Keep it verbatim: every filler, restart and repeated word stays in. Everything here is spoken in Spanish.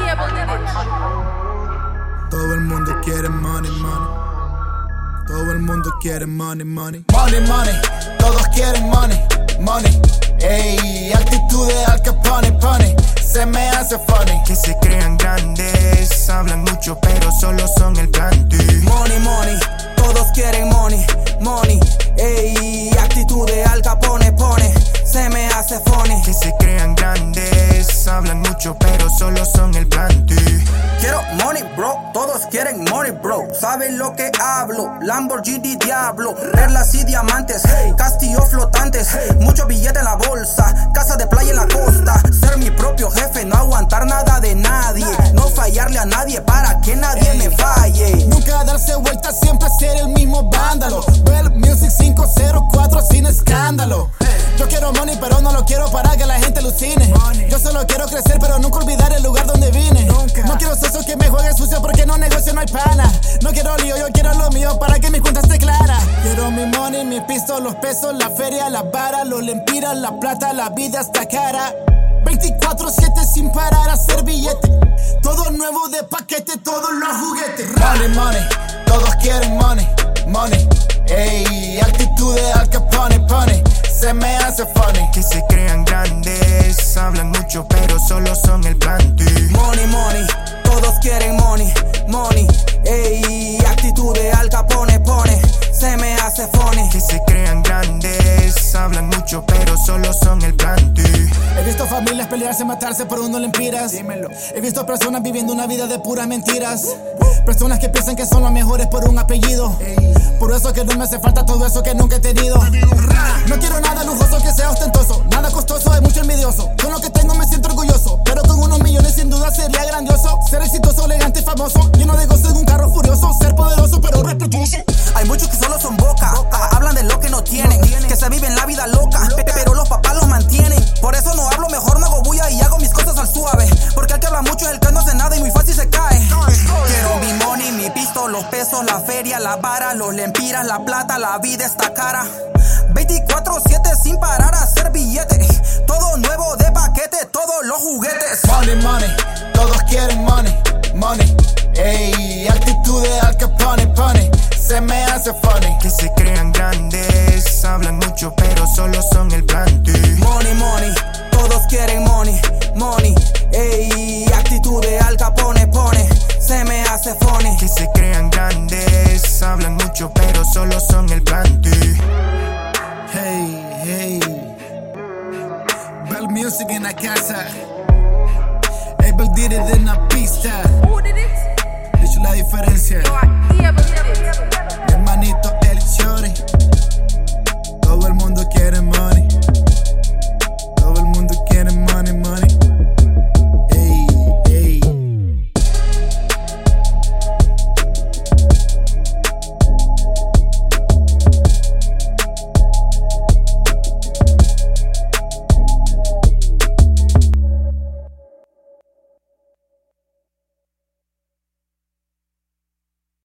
Todo el mundo quiere money, money. Todo el mundo quiere money, money. Money, money. Todos quieren money, money. Ey, actitud de Al Capone, pone. Se me hace funny. Que se crean grandes, hablan mucho pero solo son el plante. Money, money. Todos quieren money, money. Ey, actitud de Al Capone, pone. Se me hace funny. Que se crean grandes, hablan mucho pero solo son el plante. Quiero money, bro, todos quieren money, bro. ¿Saben lo que hablo? Lamborghini Diablo, perlas y diamantes, castillos flotantes, mucho billete en la bolsa, casa de playa en la costa. Ser mi propio jefe, no aguantar nada de nadie, no fallarle a nadie para que nadie me falle. Nunca darse vuelta, siempre ser el mismo vándalo. Bell Music cinco cero cuatro sin escándalo. Yo quiero money, pero no lo quiero para que la gente alucine. Yo solo quiero crecer, pero nunca olvidar el lugar donde vine. No quiero socio que me juegue sucio porque no negocio, no hay pana. No quiero lío, yo quiero lo mío para que mi cuenta esté clara. Quiero mi money, mi pisto, los pesos, la feria, la vara, los lempiras, la plata, la vida está cara. veinticuatro siete sin parar a hacer billete. Todo nuevo de paquete, todos los juguetes. Money, money, todos quieren money, money. Ey, actitud de Al Capone, pone. Se me hace funny. Que se crean grandes, hablan mucho pero solo son el plante. Money, money, todos quieren money, money. Ey, actitud de Al Capone, pone. Se me hace funny. Que se crean grandes, hablan mucho pero solo son el plante. He visto familias pelearse, matarse por unos lempiras. Dímelo. He visto personas viviendo una vida de puras mentiras. Personas que piensan que son los mejores por un apellido. Por eso que no me hace falta todo eso que nunca he tenido. No quiero nada lujoso que sea ostentoso, nada costoso, hay mucho envidioso. Con lo que tengo me siento orgulloso, pero con unos millones sin duda sería grandioso. Ser exitoso, elegante y famoso, lleno de gozo en un carro furioso. Ser poderoso pero respetuoso. Hay muchos que solo son boca, hablan de lo que no tienen, que se viven la vida loca, pero los papás los mantienen. Por eso no hablo, mejor no hago bulla y hago mis cosas al suave, porque el que habla mucho es el que no hace nada y muy fácil se cae. Quiero mi money, mi pisto, los pesos, la feria, la vara, los lempiras, la plata, la vida está cara. veinticuatro siete sin parar a hacer billete, todo nuevo de paquete, todos los juguetes. Money, money, todos quieren money, money. Ey, actitud de Al Capone, pone. Se me hace funny. Que se crean grandes, hablan mucho pero solo son el plante. Money, money, todos quieren money, money. Ey, actitud de Al Capone, pone. Se me hace funny. Que se crean grandes, hablan mucho pero solo son el plante. Hey, hey. Bell Music en la casa. Abel did it en la pista. Dicho la diferencia.